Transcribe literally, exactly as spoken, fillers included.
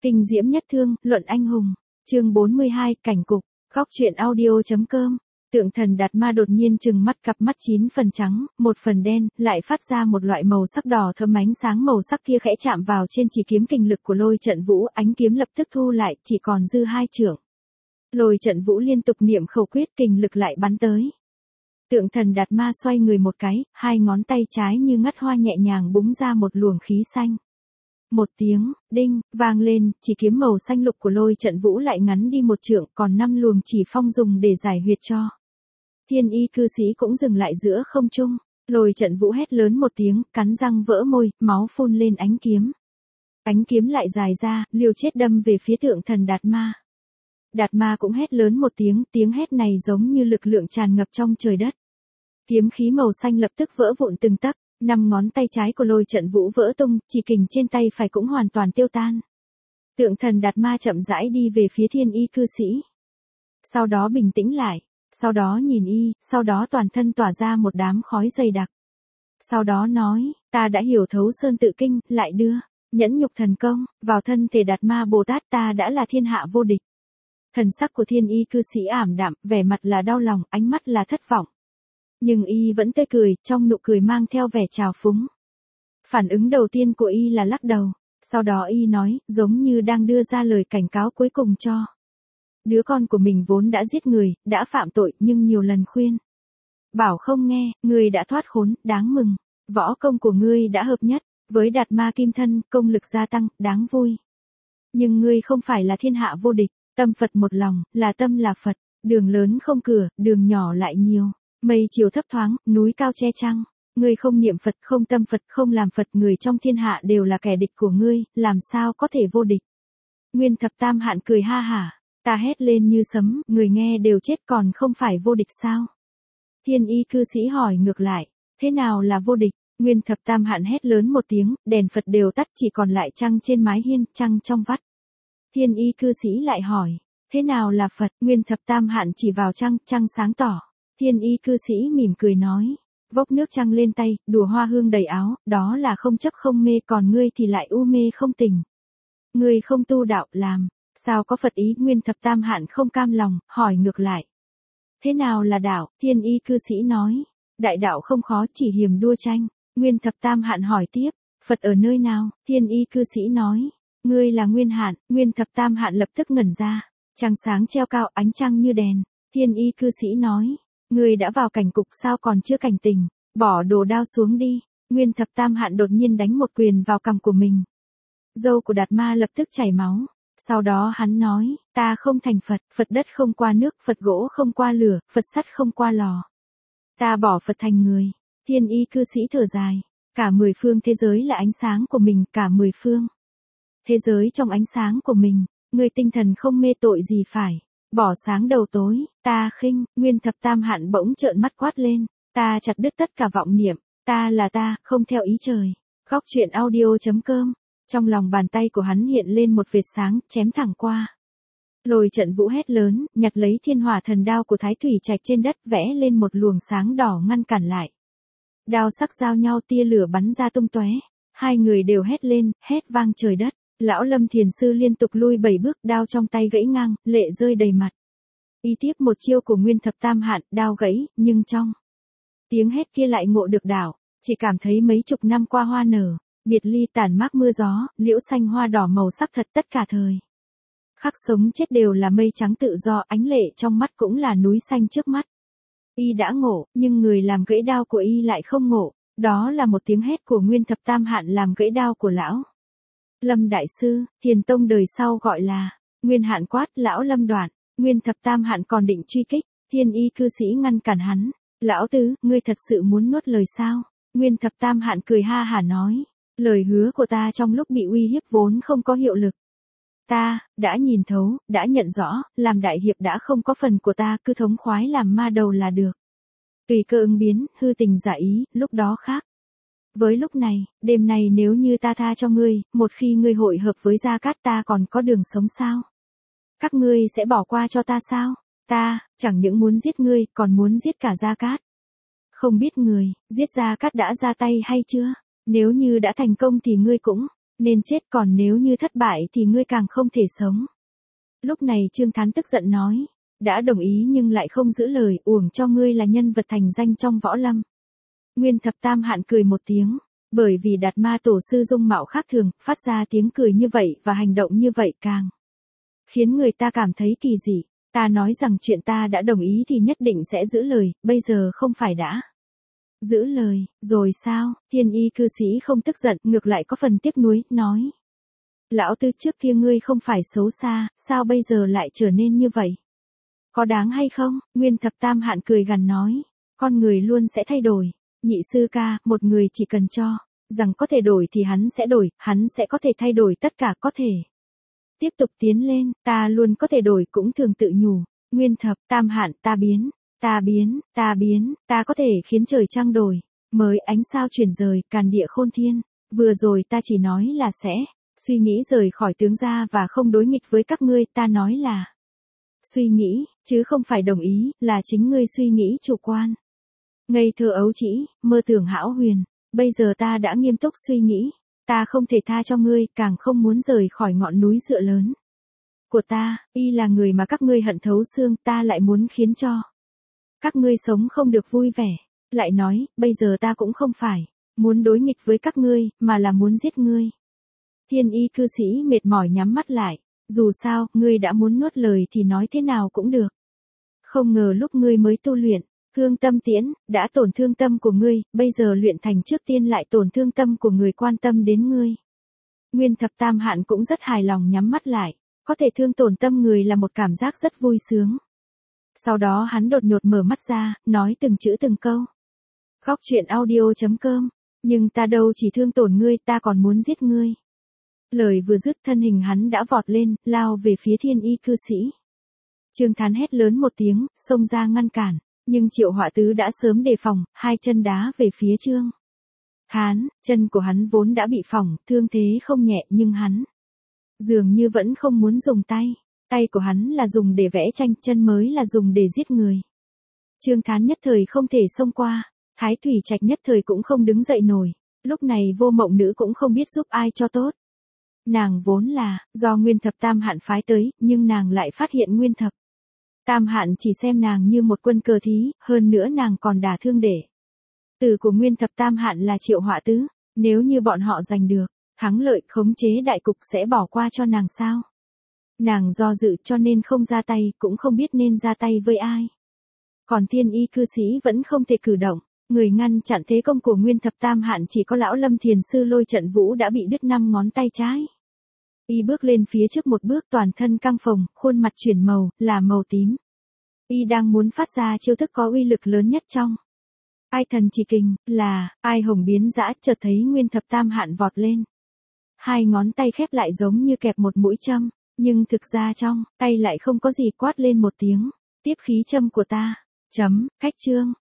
Kinh diễm nhất thương, luận anh hùng. Chương bốn mươi hai, cảnh cục. Góc truyện audio.com. Tượng thần Đạt Ma đột nhiên trừng mắt, cặp mắt chín phần trắng, một phần đen, lại phát ra một loại màu sắc đỏ thẫm, ánh sáng màu sắc kia khẽ chạm vào trên chỉ kiếm kình lực của Lôi Trận Vũ, ánh kiếm lập tức thu lại, chỉ còn dư hai chưởng. Lôi Trận Vũ liên tục niệm khẩu quyết, kình lực lại bắn tới. Tượng thần Đạt Ma xoay người một cái, hai ngón tay trái như ngắt hoa nhẹ nhàng búng ra một luồng khí xanh. Một tiếng, đinh, vang lên, chỉ kiếm màu xanh lục của Lôi Trận Vũ lại ngắn đi một trượng, còn năm luồng chỉ phong dùng để giải huyệt cho. Thiên y cư sĩ cũng dừng lại giữa không trung. Lôi Trận Vũ hét lớn một tiếng, cắn răng vỡ môi, máu phun lên ánh kiếm. Ánh kiếm lại dài ra, liều chết đâm về phía tượng thần Đạt Ma. Đạt Ma cũng hét lớn một tiếng, tiếng hét này giống như lực lượng tràn ngập trong trời đất. Kiếm khí màu xanh lập tức vỡ vụn từng tấc, năm ngón tay trái của Lôi Trận Vũ vỡ tung, chỉ kình trên tay phải cũng hoàn toàn tiêu tan. Tượng thần Đạt Ma chậm rãi đi về phía thiên y cư sĩ. Sau đó bình tĩnh lại, sau đó nhìn y, sau đó toàn thân tỏa ra một đám khói dày đặc. Sau đó nói, ta đã hiểu thấu sơn tự kinh, lại đưa, nhẫn nhục thần công, vào thân thể Đạt Ma Bồ Tát, ta đã là thiên hạ vô địch. Thần sắc của thiên y cư sĩ ảm đạm, vẻ mặt là đau lòng, ánh mắt là thất vọng. Nhưng y vẫn tươi cười, trong nụ cười mang theo vẻ trào phúng. Phản ứng đầu tiên của y là lắc đầu, sau đó y nói, giống như đang đưa ra lời cảnh cáo cuối cùng cho đứa con của mình vốn đã giết người, đã phạm tội, nhưng nhiều lần khuyên bảo không nghe, ngươi đã thoát khốn, đáng mừng. Võ công của ngươi đã hợp nhất với Đạt Ma kim thân, công lực gia tăng, đáng vui. Nhưng ngươi không phải là thiên hạ vô địch, tâm Phật một lòng, là tâm là Phật, đường lớn không cửa, đường nhỏ lại nhiều. Mây chiều thấp thoáng, núi cao che trăng. Ngươi không niệm Phật, không tâm Phật, không làm Phật, người trong thiên hạ đều là kẻ địch của ngươi, làm sao có thể vô địch. Nguyên Thập Tam Hạn cười ha hả, ta hét lên như sấm, người nghe đều chết, còn không phải vô địch sao? Thiên y cư sĩ hỏi ngược lại, thế nào là vô địch? Nguyên Thập Tam Hạn hét lớn một tiếng, đèn Phật đều tắt, chỉ còn lại trăng trên mái hiên, trăng trong vắt. Thiên y cư sĩ lại hỏi, thế nào là Phật? Nguyên Thập Tam Hạn chỉ vào trăng, trăng sáng tỏ. Thiên y cư sĩ mỉm cười nói, vốc nước trăng lên tay, đùa hoa hương đầy áo, đó là không chấp không mê, còn ngươi thì lại u mê không tỉnh. Ngươi không tu đạo, làm sao có Phật ý? Nguyên Thập Tam Hạn không cam lòng, hỏi ngược lại, thế nào là đạo? Thiên y cư sĩ nói, đại đạo không khó, chỉ hiềm đua tranh. Nguyên Thập Tam Hạn hỏi tiếp, Phật ở nơi nào? Thiên y cư sĩ nói, ngươi là Nguyên Hạn. Nguyên Thập Tam Hạn lập tức ngẩn ra, trăng sáng treo cao, ánh trăng như đèn. Thiên y cư sĩ nói, ngươi đã vào cảnh cục sao còn chưa cảnh tỉnh, bỏ đồ đao xuống đi. Nguyên Thập Tam Hạn đột nhiên đánh một quyền vào cằm của mình. Râu của Đạt Ma lập tức chảy máu. Sau đó hắn nói, ta không thành Phật, Phật đất không qua nước, Phật gỗ không qua lửa, Phật sắt không qua lò. Ta bỏ Phật thành người. Thiên y cư sĩ thở dài, cả mười phương thế giới là ánh sáng của mình, cả mười phương thế giới trong ánh sáng của mình, người tinh thần không mê tội gì phải bỏ sáng đầu tối, ta khinh. Nguyên Thập Tam Hạn bỗng trợn mắt quát lên, ta chặt đứt tất cả vọng niệm, ta là ta, không theo ý trời. Góc truyện audio.com. Trong lòng bàn tay của hắn hiện lên một vệt sáng, chém thẳng qua. Lôi Trận Vũ hét lớn, nhặt lấy thiên hỏa thần đao của Thái Thủy Trạch trên đất, vẽ lên một luồng sáng đỏ ngăn cản lại. Đao sắc giao nhau, tia lửa bắn ra tung tóe. Hai người đều hét lên, hét vang trời đất. Lão Lâm Thiền Sư liên tục lui bảy bước, đao trong tay gãy ngang, lệ rơi đầy mặt. Y tiếp một chiêu của Nguyên Thập Tam Hạn, đao gãy, nhưng trong tiếng hét kia lại ngộ được đạo, chỉ cảm thấy mấy chục năm qua hoa nở, biệt ly tàn mát mưa gió, liễu xanh hoa đỏ màu sắc thật tất cả thời. Khắc sống chết đều là mây trắng tự do, ánh lệ trong mắt cũng là núi xanh trước mắt. Y đã ngộ, nhưng người làm gãy đao của y lại không ngộ, đó là một tiếng hét của Nguyên Thập Tam Hạn làm gãy đao của lão Lâm Đại Sư. Thiền Tông đời sau gọi là Nguyên Hạn quát, lão Lâm đoạn. Nguyên Thập Tam Hạn còn định truy kích, thiên y cư sĩ ngăn cản hắn, lão tứ, ngươi thật sự muốn nuốt lời sao? Nguyên Thập Tam Hạn cười ha hả nói, lời hứa của ta trong lúc bị uy hiếp vốn không có hiệu lực. Ta đã nhìn thấu, đã nhận rõ, làm đại hiệp đã không có phần của ta, cứ thống khoái làm ma đầu là được. Tùy cơ ứng biến, hư tình giả ý, lúc đó khác với lúc này. Đêm này nếu như ta tha cho ngươi, một khi ngươi hội hợp với Gia Cát, ta còn có đường sống sao? Các ngươi sẽ bỏ qua cho ta sao? Ta chẳng những muốn giết ngươi, còn muốn giết cả Gia Cát. Không biết người giết Gia Cát đã ra tay hay chưa? Nếu như đã thành công thì ngươi cũng Nên chết, còn nếu như thất bại thì ngươi càng không thể sống. Lúc này Trương Thán tức giận nói. Đã đồng ý nhưng lại không giữ lời, uổng cho ngươi là nhân vật thành danh trong võ lâm. Nguyên Thập Tam Hạn cười một tiếng. Bởi vì Đạt Ma tổ sư dung mạo khác thường, phát ra tiếng cười như vậy và hành động như vậy càng khiến người ta cảm thấy kỳ dị. Ta nói rằng chuyện ta đã đồng ý thì nhất định sẽ giữ lời, bây giờ không phải đã giữ lời, rồi sao? Thiên y cư sĩ không tức giận, ngược lại có phần tiếc nuối, nói. Lão Tư, trước kia ngươi không phải xấu xa, sao bây giờ lại trở nên như vậy? Có đáng hay không? Nguyên Thập Tam Hạn cười gằn nói. Con người luôn sẽ thay đổi. Nhị sư ca, một người chỉ cần cho rằng có thể đổi thì hắn sẽ đổi, hắn sẽ có thể thay đổi tất cả, có thể tiếp tục tiến lên, ta luôn có thể đổi, cũng thường tự nhủ. Nguyên Thập Tam Hạn, ta biến, ta biến, ta biến, ta có thể khiến trời trăng đổi, mới ánh sao chuyển rời, càn địa khôn thiên. Vừa rồi ta chỉ nói là sẽ suy nghĩ rời khỏi tướng gia và không đối nghịch với các ngươi, ta nói là suy nghĩ, chứ không phải đồng ý, là chính ngươi suy nghĩ chủ quan. Ngây thơ ấu trĩ, mơ tưởng hão huyền, bây giờ ta đã nghiêm túc suy nghĩ, ta không thể tha cho ngươi, càng không muốn rời khỏi ngọn núi dựa lớn của ta. Y là người mà các ngươi hận thấu xương, ta lại muốn khiến cho các ngươi sống không được vui vẻ. Lại nói, bây giờ ta cũng không phải muốn đối nghịch với các ngươi, mà là muốn giết ngươi. Thiên y cư sĩ mệt mỏi nhắm mắt lại. Dù sao, ngươi đã muốn nuốt lời thì nói thế nào cũng được. Không ngờ lúc ngươi mới tu luyện, Hương Tâm Tiễn đã tổn thương tâm của ngươi, bây giờ luyện thành trước tiên lại tổn thương tâm của người quan tâm đến ngươi. Nguyên Thập Tam Hạn cũng rất hài lòng nhắm mắt lại, có thể thương tổn tâm người là một cảm giác rất vui sướng. Sau đó hắn đột nhột mở mắt ra, nói từng chữ từng câu. Khóc chuyện audio chấm com, nhưng ta đâu chỉ thương tổn ngươi, ta còn muốn giết ngươi. Lời vừa dứt, thân hình hắn đã vọt lên, lao về phía thiên y cư sĩ. Trương Thán hét lớn một tiếng, xông ra ngăn cản, nhưng Triệu Họa Tứ đã sớm đề phòng, hai chân đá về phía Trương Thán. Chân của hắn vốn đã bị phỏng, thương thế không nhẹ, nhưng hắn dường như vẫn không muốn dùng tay. Tay của hắn là dùng để vẽ tranh, chân mới là dùng để giết người. Trương Thán nhất thời không thể xông qua, Thái Thủy Trạch nhất thời cũng không đứng dậy nổi. Lúc này Vô Mộng Nữ cũng không biết giúp ai cho tốt. Nàng vốn là do Nguyên Thập Tam Hạn phái tới, nhưng nàng lại phát hiện Nguyên Thập Tam Hạn chỉ xem nàng như một quân cờ thí, hơn nữa nàng còn đả thương đệ tử của Nguyên Thập Tam Hạn là Triệu Họa Tứ. Nếu như bọn họ giành được thắng lợi, khống chế đại cục, sẽ bỏ qua cho nàng sao? Nàng do dự cho nên không ra tay, cũng không biết nên ra tay với ai. Còn thiên y cư sĩ vẫn không thể cử động. Người ngăn chặn thế công của Nguyên Thập Tam Hạn chỉ có lão Lâm Thiền Sư Lôi Trận Vũ đã bị đứt năm ngón tay trái. Y bước lên phía trước một bước, toàn thân căng phồng, khuôn mặt chuyển màu, là màu tím. Y đang muốn phát ra chiêu thức có uy lực lớn nhất trong Ai Thần Chỉ Kình, là Ai Hồng Biến Dã. Chợt thấy Nguyên Thập Tam Hạn vọt lên. Hai ngón tay khép lại giống như kẹp một mũi châm, nhưng thực ra trong tay lại không có gì, quát lên một tiếng. Tiếp khí châm của ta. Chấm, cách chương.